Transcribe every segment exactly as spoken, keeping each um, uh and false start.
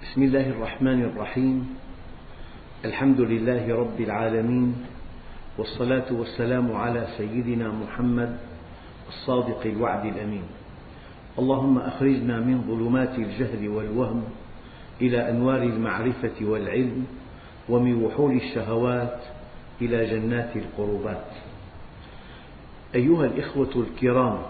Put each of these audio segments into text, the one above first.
بسم الله الرحمن الرحيم. الحمد لله رب العالمين، والصلاة والسلام على سيدنا محمد الصادق الوعد الأمين. اللهم أخرجنا من ظلمات الجهل والوهم إلى أنوار المعرفة والعلم، ومن وحول الشهوات إلى جنات القربات. أيها الإخوة الكرام،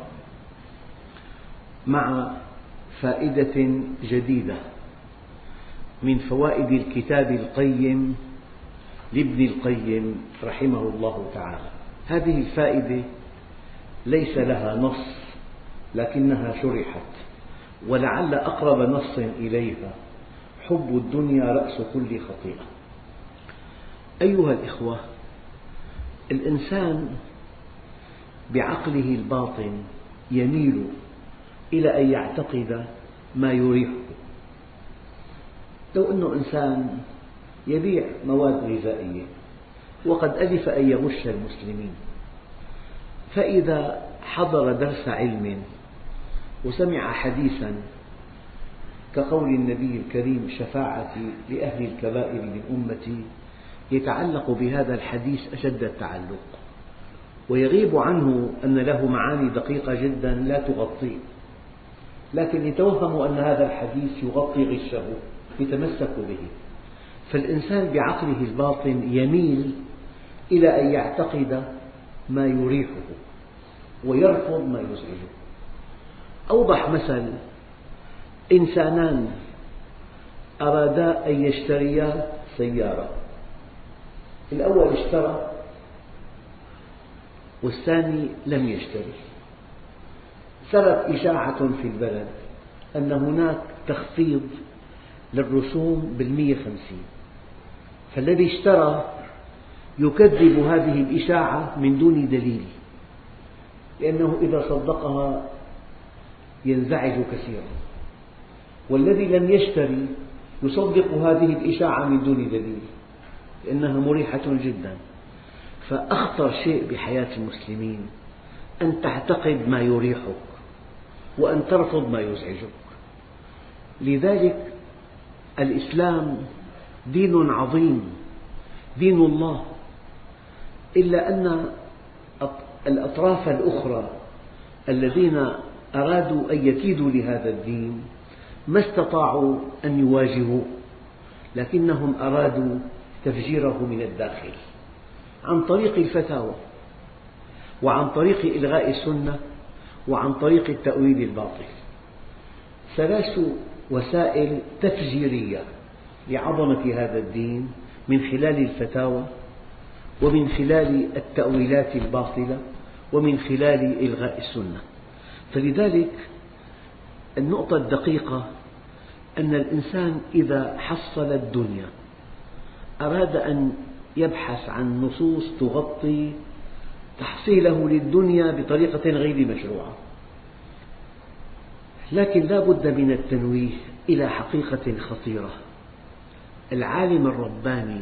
مع فائدة جديدة من فوائد الكتاب القيم لابن القيم رحمه الله تعالى. هذه الفائدة ليس لها نص لكنها شرحت، ولعل أقرب نص إليها: حب الدنيا رأس كل خطيئة. أيها الإخوة، الإنسان بعقله الباطن يميل إلى أن يعتقد ما يريحه. لو أنه إنسان يبيع مواد غذائية وقد ألف أن يغش المسلمين، فإذا حضر درس علم وسمع حديثا كقول النبي الكريم: شفاعتي لأهل الكبائر من أمتي، يتعلق بهذا الحديث أشد التعلق، ويغيب عنه أن له معاني دقيقة جدا لا تغطيه، لكن يتوهم أن هذا الحديث يغطي غشه، يتمسك به. فالإنسان بعقله الباطن يميل إلى أن يعتقد ما يريحه ويرفض ما يزعجه. أوضح مثل: إنسانان أرادا أن يشتريا سيارة، الأول اشترى والثاني لم يشتري. سرت إشاعة في البلد أن هناك تخفيض للرسوم بالمئة وخمسين، فالذي اشترى يكذب هذه الإشاعة من دون دليل، لأنه إذا صدقها ينزعج كثيرا، والذي لم يشتري يصدق هذه الإشاعة من دون دليل لأنها مريحة جدا. فأخطر شيء بحياة المسلمين أن تعتقد ما يريحك وأن ترفض ما يزعجك. لذلك الإسلام دين عظيم، دين الله، إلا أن الأطراف الأخرى الذين أرادوا أن يكيدوا لهذا الدين ما استطاعوا أن يواجهوه، لكنهم أرادوا تفجيره من الداخل عن طريق الفتاوى، وعن طريق إلغاء السنة، وعن طريق التأويل الباطل. ثلاث وسائل تفجيرية لعظمة هذا الدين: من خلال الفتاوى، ومن خلال التأويلات الباطلة، ومن خلال إلغاء السنة. فلذلك النقطة الدقيقة أن الإنسان إذا حصل الدنيا أراد أن يبحث عن نصوص تغطي تحصيله للدنيا بطريقة غير مشروعة، لكن لا بد من التنويه إلى حقيقة خطيرة: العالم الرباني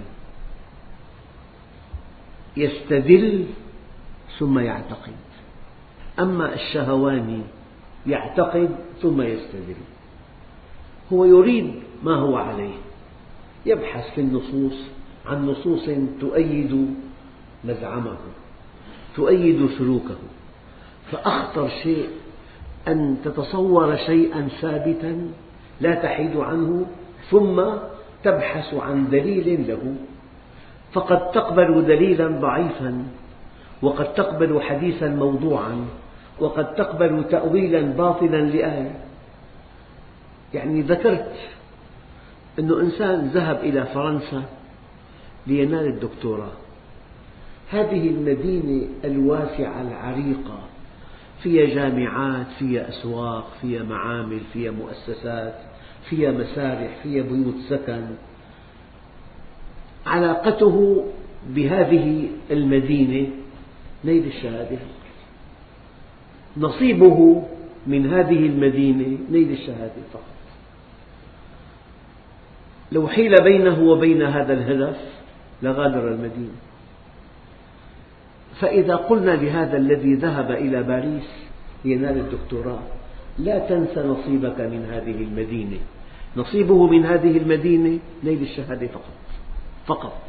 يستدل ثم يعتقد، أما الشهواني يعتقد ثم يستدل. هو يريد ما هو عليه، يبحث في النصوص عن نصوص تؤيد مزعمه، تؤيد سلوكه. فأخطر شيء أن تتصور شيئا ثابتا لا تحيد عنه ثم تبحث عن دليل له، فقد تقبل دليلا ضعيفا، وقد تقبل حديثا موضوعا، وقد تقبل تأويلا باطلا لآية. يعني ذكرت أن إنسان ذهب إلى فرنسا لينال الدكتوراه. هذه المدينة الواسعة العريقة فيها جامعات، فيها أسواق، فيها معامل، فيها مؤسسات، فيها مسارح، فيها بيوت سكن. علاقته بهذه المدينة نيل الشهادة، نصيبه من هذه المدينة نيل الشهادة فقط. لو حيل بينه وبين هذا الهدف لغادر المدينة. فإذا قلنا لهذا الذي ذهب إلى باريس لينال الدكتوراه: لا تنس نصيبك من هذه المدينة، نصيبه من هذه المدينة نيل الشهادة فقط فقط.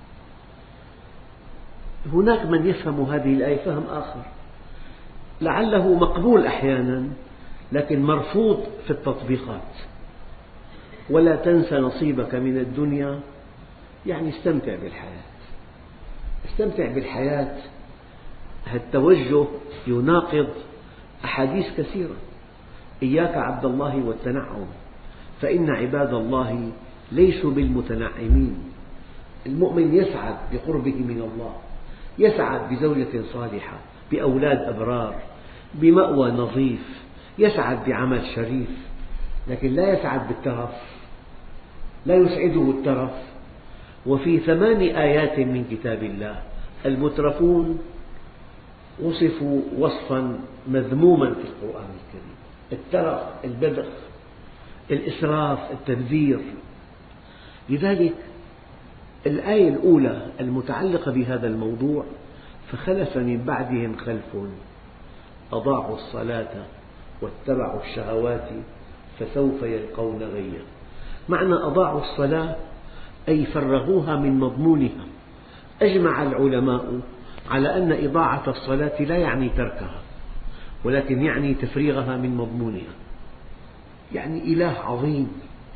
هناك من يفهم هذه الآية فهم آخر لعله مقبول أحيانا لكن مرفوض في التطبيقات. ولا تنس نصيبك من الدنيا يعني استمتع بالحياة. استمتع بالحياة، هالتوجه يناقض أحاديث كثيرة. إياك عبد الله والتنعم فإن عباد الله ليسوا بالمتنعمين. المؤمن يسعد بقربه من الله، يسعد بزوجة صالحة، بأولاد أبرار، بمأوى نظيف، يسعد بعمل شريف، لكن لا يسعد بالترف، لا يسعده الترف. وفي ثمان آيات من كتاب الله المترفون وصفوا وصفا مذموما في القرآن الكريم: الترف، البذخ، الإسراف، التبذير. لذلك الآية الأولى المتعلقة بهذا الموضوع: فخلف من بعدهم خلف أضاعوا الصلاة واتبعوا الشهوات فسوف يلقون غيا. معنى أضاعوا الصلاة أي فرغوها من مضمونها. أجمع العلماء على أن إضاعة الصلاة لا يعني تركها، ولكن يعني تفريغها من مضمونها. يعني إله عظيم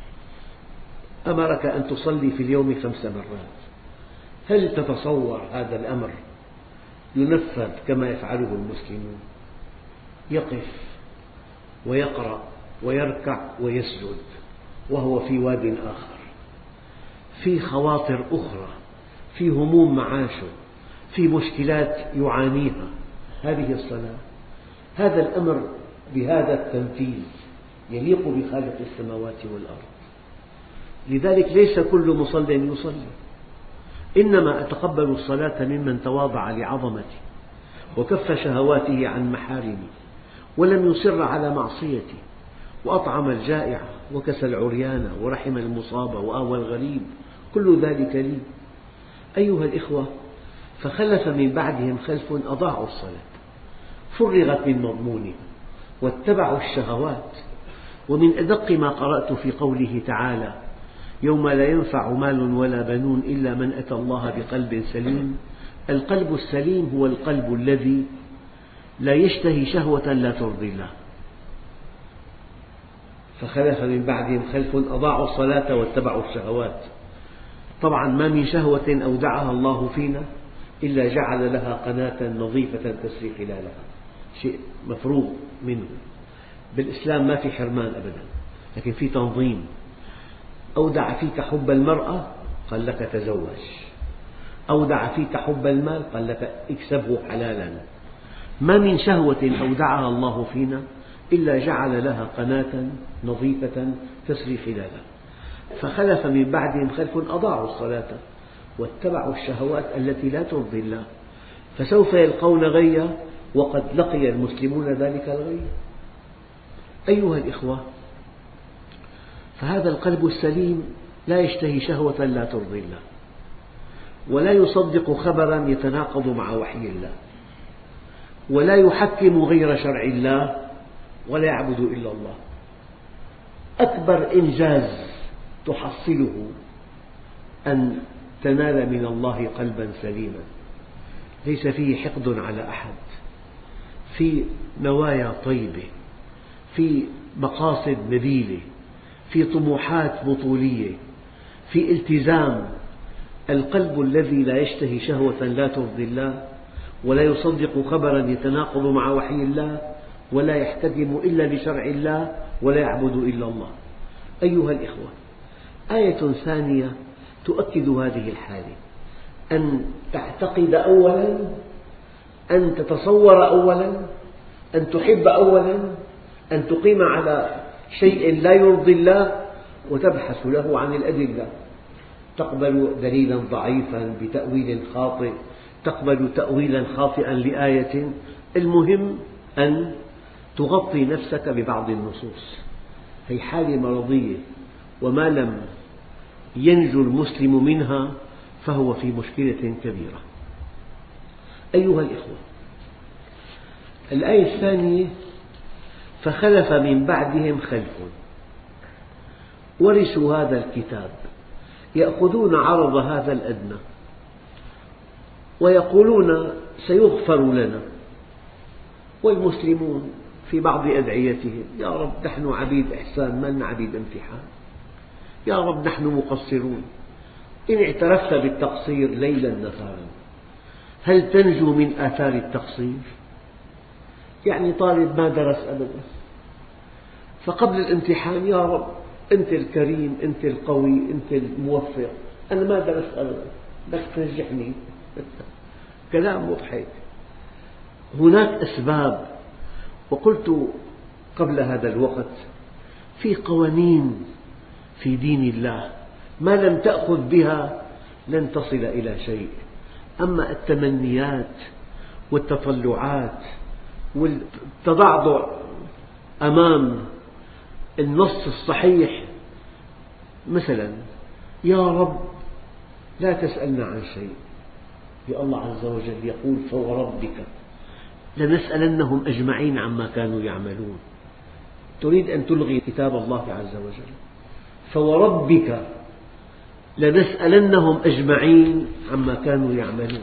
أمرك أن تصلي في اليوم خمس مرات، هل تتصور هذا الأمر ينفذ كما يفعله المسلمون؟ يقف ويقرأ ويركع ويسجد وهو في واد آخر، في خواطر أخرى، في هموم معاشه، في مشكلات يعانيها. هذه الصلاة، هذا الأمر بهذا التنفيذ يليق بخالق السماوات والأرض. لذلك ليس كل مصل يصلي، إنما أتقبل الصلاة ممن تواضع لعظمتي وكف شهواته عن محارمي ولم يصر على معصيتي وأطعم الجائع وكسى العريان ورحم المصاب وآوى الغريب، كل ذلك لي. أيها الإخوة، فخلف من بعدهم خلف أضاعوا الصلاة، فرغت من مضمونها واتبعوا الشهوات. ومن أدق ما قرأت في قوله تعالى: يوم لا ينفع مال ولا بنون إلا من أتى الله بقلب سليم. القلب السليم هو القلب الذي لا يشتهي شهوة لا ترضي الله. فخلف من بعدهم خلف أضاعوا الصلاة واتبعوا الشهوات. طبعا ما من شهوة أودعها الله فينا إلا جعل لها قناة نظيفة تسري خلالها، شيء مفروغ منه. بالإسلام ما في حرمان أبدا، لكن في تنظيم. أودع فيك حب المرأة قال لك تزوج، أودع فيك حب المال قال لك اكسبه حلالا. ما من شهوة أودعها الله فينا إلا جعل لها قناة نظيفة تسري خلالها. فخلف من بعدهم خلف أضاعوا الصلاة واتبعوا الشهوات التي لا ترضي الله فسوف يلقون غيا، وقد لقي المسلمون ذلك الغي. أيها الإخوة، فهذا القلب السليم لا يشتهي شهوة لا ترضي الله، ولا يصدق خبرا يتناقض مع وحي الله، ولا يحكم غير شرع الله، ولا يعبد إلا الله. أكبر إنجاز تحصله أن تنال من الله قلبا سليما ليس فيه حقد على أحد، في نوايا طيبة، في مقاصد نبيلة، في طموحات بطولية، في التزام. القلب الذي لا يشتهي شهوة لا ترضي الله، ولا يصدق خبرا يتناقض مع وحي الله، ولا يحتكم إلا لشرع الله، ولا يعبد إلا الله. أيها الإخوة، آية ثانية تؤكد هذه الحالة: أن تعتقد أولا، أن تتصور أولا، أن تحب أولا، أن تقيم على شيء لا يرضي الله وتبحث له عن الأدلة. تقبل دليلا ضعيفا بتأويل خاطئ، تقبل تأويلا خاطئا لآية، المهم أن تغطي نفسك ببعض النصوص. هي حالة مرضية، وما لم ينجو المسلم منها فهو في مشكلة كبيرة. أيها الإخوة، الآية الثانية: فخلف من بعدهم خلف. ورثوا هذا الكتاب يأخذون عرض هذا الأدنى ويقولون سيغفر لنا. والمسلمون في بعض أدعيتهم: يا رب نحن عبيد إحسان، ما لنا عبيد امتحان. يا رب نحن مقصرون. إن اعترفت بالتقصير ليلا نهارا هل تنجو من آثار التقصير؟ يعني طالب ما درس أبدا، فقبل الامتحان: يا رب أنت الكريم، أنت القوي، أنت الموفق، أنا ما درست أبدا، بس تنجحني. كلام مضحك. هناك أسباب، وقلت قبل هذا الوقت: في قوانين في دين الله ما لم تأخذ بها لن تصل إلى شيء. أما التمنيات والتطلعات والتضعضع أمام النص الصحيح، مثلا: يا رب لا تسألنا عن شيء، يا الله عز وجل يقول: فوربك لنسألنهم أجمعين عما كانوا يعملون. تريد أن تلغي كتاب الله عز وجل، فوربك لنسألنهم أجمعين عما كانوا يعملون.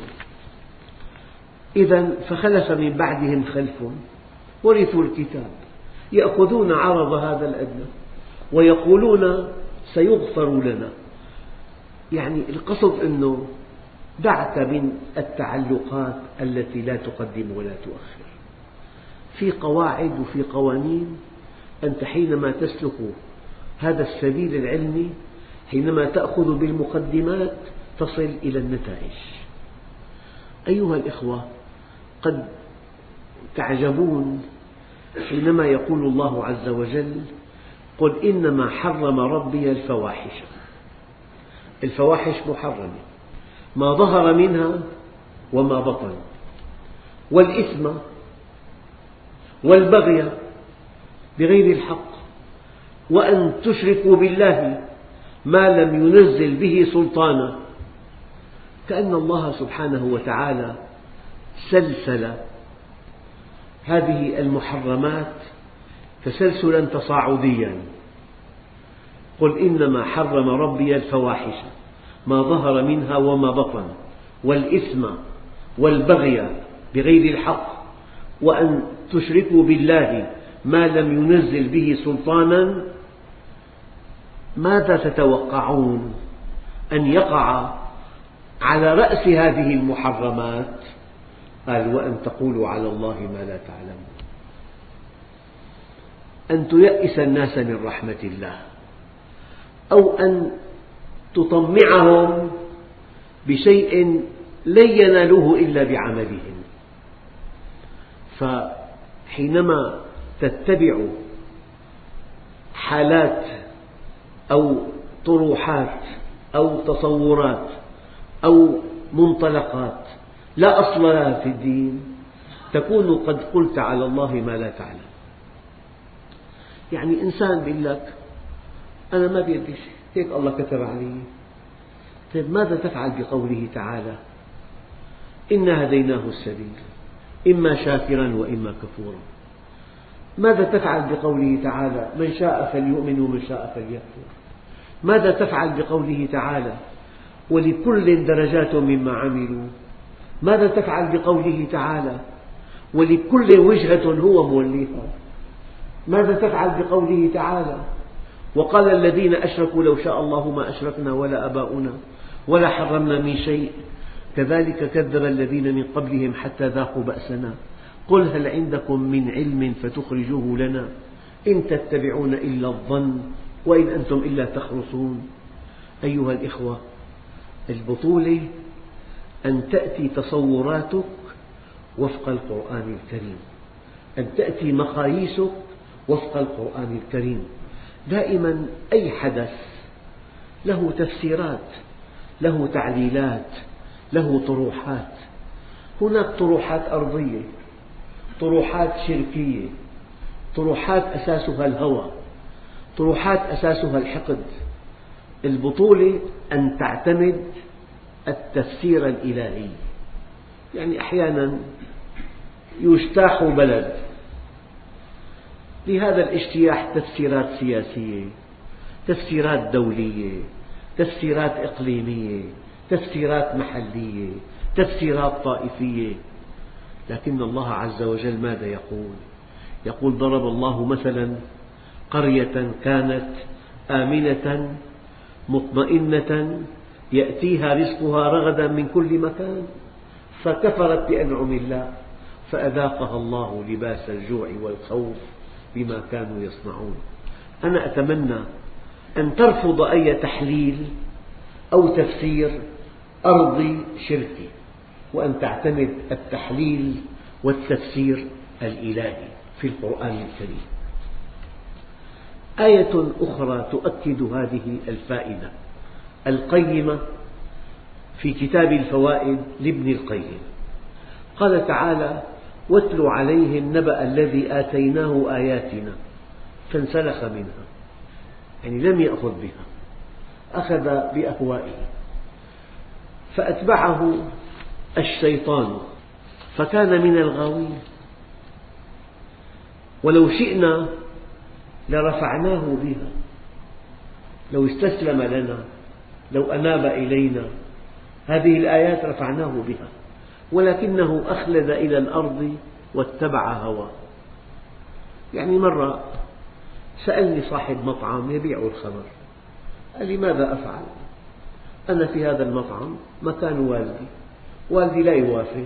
إذن فخلف من بعدهم خلف ورثوا الكتاب يأخذون عرض هذا الأدنى ويقولون سيغفر لنا. يعني القصد أنه دعك من التعلقات التي لا تقدم ولا تؤخر. في قواعد وفي قوانين. أنت حينما تسلك هذا السبيل العلمي، حينما تأخذ بالمقدمات تصل إلى النتائج. أيها الإخوة، قد تعجبون حينما يقول الله عز وجل: قل إنما حرم ربي الفواحش. الفواحش محرمة، ما ظهر منها وما بطن، والإثم والبغي بغير الحق، وأن تشركوا بالله ما لم ينزل به سلطانا. كأن الله سبحانه وتعالى سلسل هذه المحرمات تسلسلا تصاعديا. قل إنما حرم ربي الفواحش ما ظهر منها وما بطن، والإثم والبغي بغير الحق، وأن تشركوا بالله ما لم ينزل به سلطانا. ماذا تتوقعون أن يقع على رأس هذه المحرمات؟ قال: وأن تقولوا على الله ما لا تعلمون. أن تيأس الناس من رحمة الله، أو أن تطمعهم بشيء لن ينالوه إلا بعملهم. فحينما تتبع حالات أو طروحات أو تصورات أو منطلقات لا أصل لها في الدين، تكون قد قلت على الله ما لا تعلم. يعني إنسان يقول لك: أنا ما بيدي شيء، هيك الله كتب علي. طيب ماذا تفعل بقوله تعالى: إنا هديناه السبيل إما شاكرا وإما كفورا؟ ماذا تفعل بقوله تعالى: من شاء فليؤمن ومن شاء فليكفر؟ ماذا تفعل بقوله تعالى: ولكل درجات مما عملوا؟ ماذا تفعل بقوله تعالى: ولكل وجهة هو موليها؟ ماذا تفعل بقوله تعالى: وقال الذين أشركوا لو شاء الله ما أشركنا ولا آباؤنا ولا حرمنا من شيء كذلك كذب الذين من قبلهم حتى ذاقوا بأسنا قل هل عندكم من علم فتخرجوه لنا إن تتبعون إلا الظن وإن أنتم إلا تخرصون. أيها الإخوة، البطولة أن تأتي تصوراتك وفق القرآن الكريم، أن تأتي مقاييسك وفق القرآن الكريم. دائما أي حدث له تفسيرات، له تعليلات، له طروحات. هناك طروحات أرضية، طروحات شركية، طروحات أساسها الهوى، طروحات أساسها الحقد. البطولة أن تعتمد التفسير الإلهي. يعني أحيانا يجتاح بلد، لهذا الاجتياح تفسيرات سياسية، تفسيرات دولية، تفسيرات إقليمية، تفسيرات محلية، تفسيرات طائفية. لكن الله عز وجل ماذا يقول؟ يقول: ضرب الله مثلا قرية كانت آمنة مطمئنة يأتيها رزقها رغدا من كل مكان فكفرت بأنعم الله فأذاقها الله لباس الجوع والخوف بما كانوا يصنعون. أنا أتمنى أن ترفض أي تحليل أو تفسير أرضي شركي، وأن تعتمد التحليل والتفسير الإلهي في القرآن الكريم. آية أخرى تؤكد هذه الفائدة القيمة في كتاب الفوائد لابن القيم. قال تعالى: واتل عليهم نبأ الذي آتيناه آياتنا فانسلخ منها، يعني لم يأخذ بها، أخذ بأهوائه، فأتبعه الشيطان فكان من الغاوين. ولو شئنا لرفعناه بها، لو استسلم لنا، لو أناب إلينا، هذه الآيات رفعناه بها، ولكنه أخلد إلى الأرض واتبع هواه. يعني مرة سألني صاحب مطعم يبيع الخمر، قال لي: ماذا أفعل؟ أنا في هذا المطعم مكان والدي، والدي لا يوافق.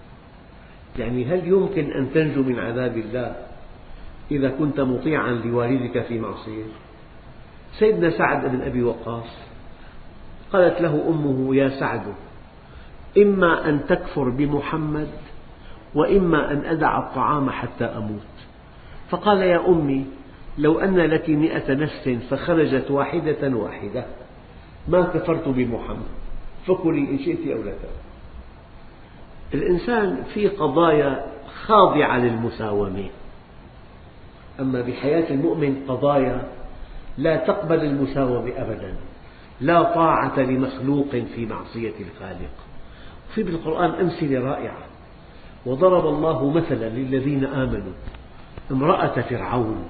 يعني هل يمكن أن تنجو من عذاب الله إذا كنت مطيعا لوالدك في معصية؟ سيدنا سعد بن أبي وقاص قالت له أمه: يا سعد، إما أن تكفر بمحمد وإما أن أدع الطعام حتى أموت. فقال: يا أمي، لو أن لك مئة نفس فخرجت واحدة واحدة ما كفرت بمحمد، فكلي إن شئت أو لا تأكلي. الإنسان في قضايا خاضعة للمساومة، أما بحياة المؤمن قضايا لا تقبل المساومة أبدا، لا طاعة لمخلوق في معصية الخالق. في بالقرآن أمثلة رائعة. وضرب الله مثلا للذين آمنوا امرأة فرعون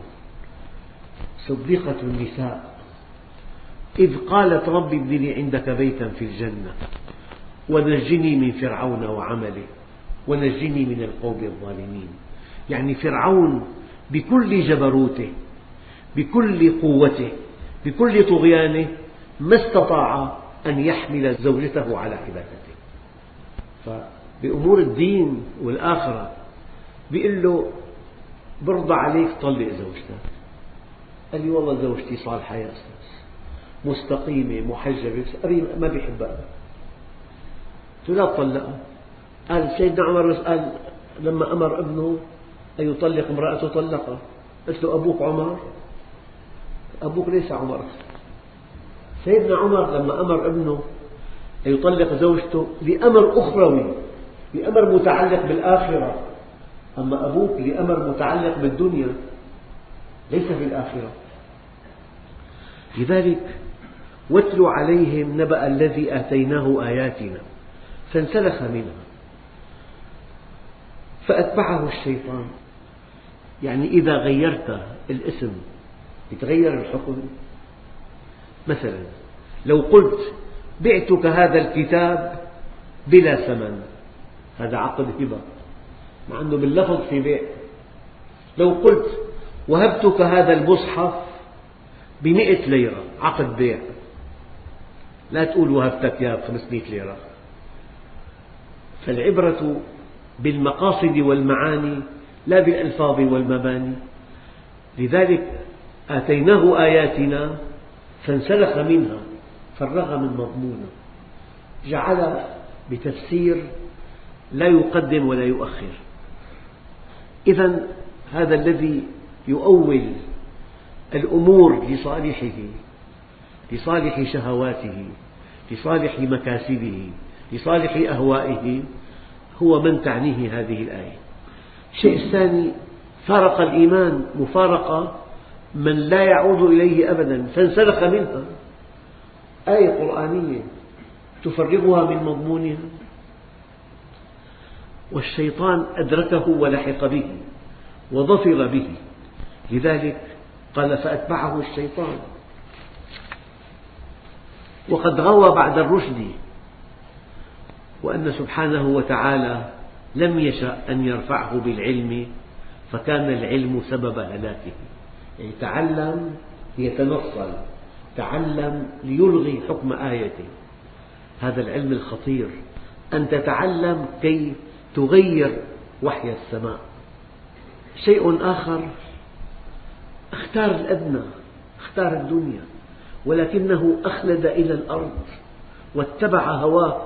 صديقة النساء إذ قالت: رب ابن لي عندك بيتا في الجنة ونجني من فرعون وعمله ونجني من القوم الظالمين. يعني فرعون بكل جبروته، بكل قوته، بكل طغيانه، ما استطاع أن يحمل زوجته على عبادته. فبأمور الدين والآخرة بيقول له: برضى عليك طلق زوجتك. قال لي: والله زوجتي صالحة يا أستاذ، مستقيمة محجبة، أبي ما بيحبها. قلت له: لا تطلقها. قال: سيدنا عمر قال لما أمر ابنه أن يطلق امرأته طلقها. قلت له: أبوك عمر؟ أبوك ليس عمر. سيدنا عمر لما أمر ابنه أن يطلق زوجته لأمر أخروي، لأمر متعلق بالآخرة، أما أبوك لأمر متعلق بالدنيا ليس بالآخرة. لذلك واتل عليهم نبأ الذي آتيناه آياتنا فانسلخ منها فأتبعه الشيطان. يعني إذا غيرت الاسم يتغير الحكم. مثلا لو قلت: بعتك هذا الكتاب بلا ثمن، هذا عقد هبة مع أنه باللفظ في بيع. لو قلت: وهبتك هذا المصحف بمئة ليرة، عقد بيع. لا تقول وهبتك يا بخمسمئة ليرة. فالعبرة بالمقاصد والمعاني لا بالألفاظ والمباني. لذلك آتيناه آياتنا فانسلخ منها، فرغ من مضمونها، جعل بتفسير لا يقدم ولا يؤخر. إذن هذا الذي يؤول الأمور لصالحه، لصالح شهواته، لصالح مكاسبه، لصالح أهوائه، هو من تعنيه هذه الآية. الشيء الثاني: فارق الإيمان مفارقة من لا يعود إليه أبدا، فانسلخ منها. آية قرآنية تفرغها من مضمونها. والشيطان أدركه ولحق به وظفر به، لذلك قال: فأتبعه الشيطان. وقد غوى بعد الرشد، وأن سبحانه وتعالى لم يشأ أن يرفعه بالعلم فكان العلم سبب هلاكه. يعني تعلم ليتنصل، تعلم ليلغي حكم آيته. هذا العلم الخطير، أن تتعلم كي تغير وحي السماء. شيء آخر، اختار الأدنى، اختار الدنيا، ولكنه أخلد إلى الأرض واتبع هواه،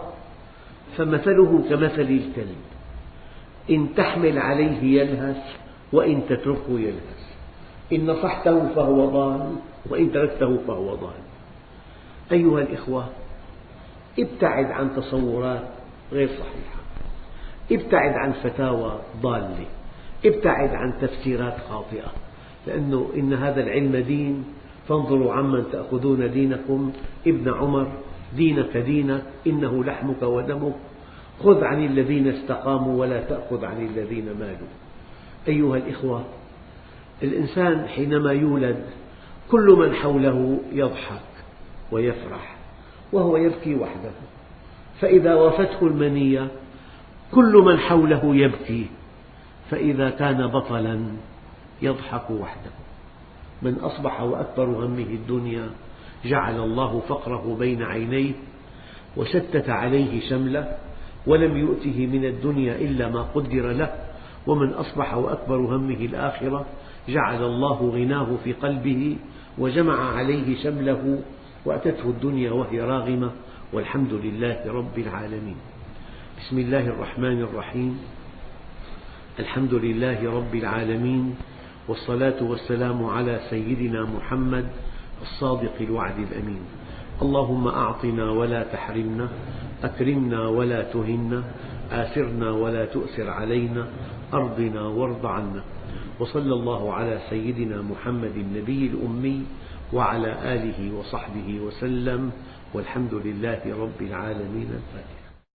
فمثله كمثل الكلب إن تحمل عليه يلهث وإن تتركه يلهث، إن نصحته فهو ضال وإن تركته فهو ضال. أيها الإخوة، ابتعد عن تصورات غير صحيحة، ابتعد عن فتاوى ضالة، ابتعد عن تفسيرات خاطئة، لأنه إن هذا العلم دين، فانظروا عمن تأخذون دينكم. ابن عمر، دينك دينك إنه لحمك ودمك، خذ عن الذين استقاموا ولا تأخذ عن الذين مالوا. أيها الإخوة، الإنسان حينما يولد كل من حوله يضحك ويفرح وهو يبكي وحده، فإذا وافته المنية كل من حوله يبكي، فإذا كان بطلا يضحك وحده. من أصبح وأكبر همه الدنيا جعل الله فقره بين عينيه وشتت عليه شمله ولم يؤته من الدنيا إلا ما قدر له. ومن أصبح وأكبر همه الآخرة جعل الله غناه في قلبه وجمع عليه شمله وأتته الدنيا وهي راغمة والحمد لله رب العالمين. بسم الله الرحمن الرحيم. الحمد لله رب العالمين، والصلاة والسلام على سيدنا محمد الصادق الوعد الأمين. اللهم أعطنا ولا تحرمنا، أكرمنا ولا تهنا، آثرنا ولا تؤثر علينا، أرضنا وارض عنا. وصلى الله على سيدنا محمد النبي الأمي وعلى آله وصحبه وسلم، والحمد لله رب العالمين. الفاتحة.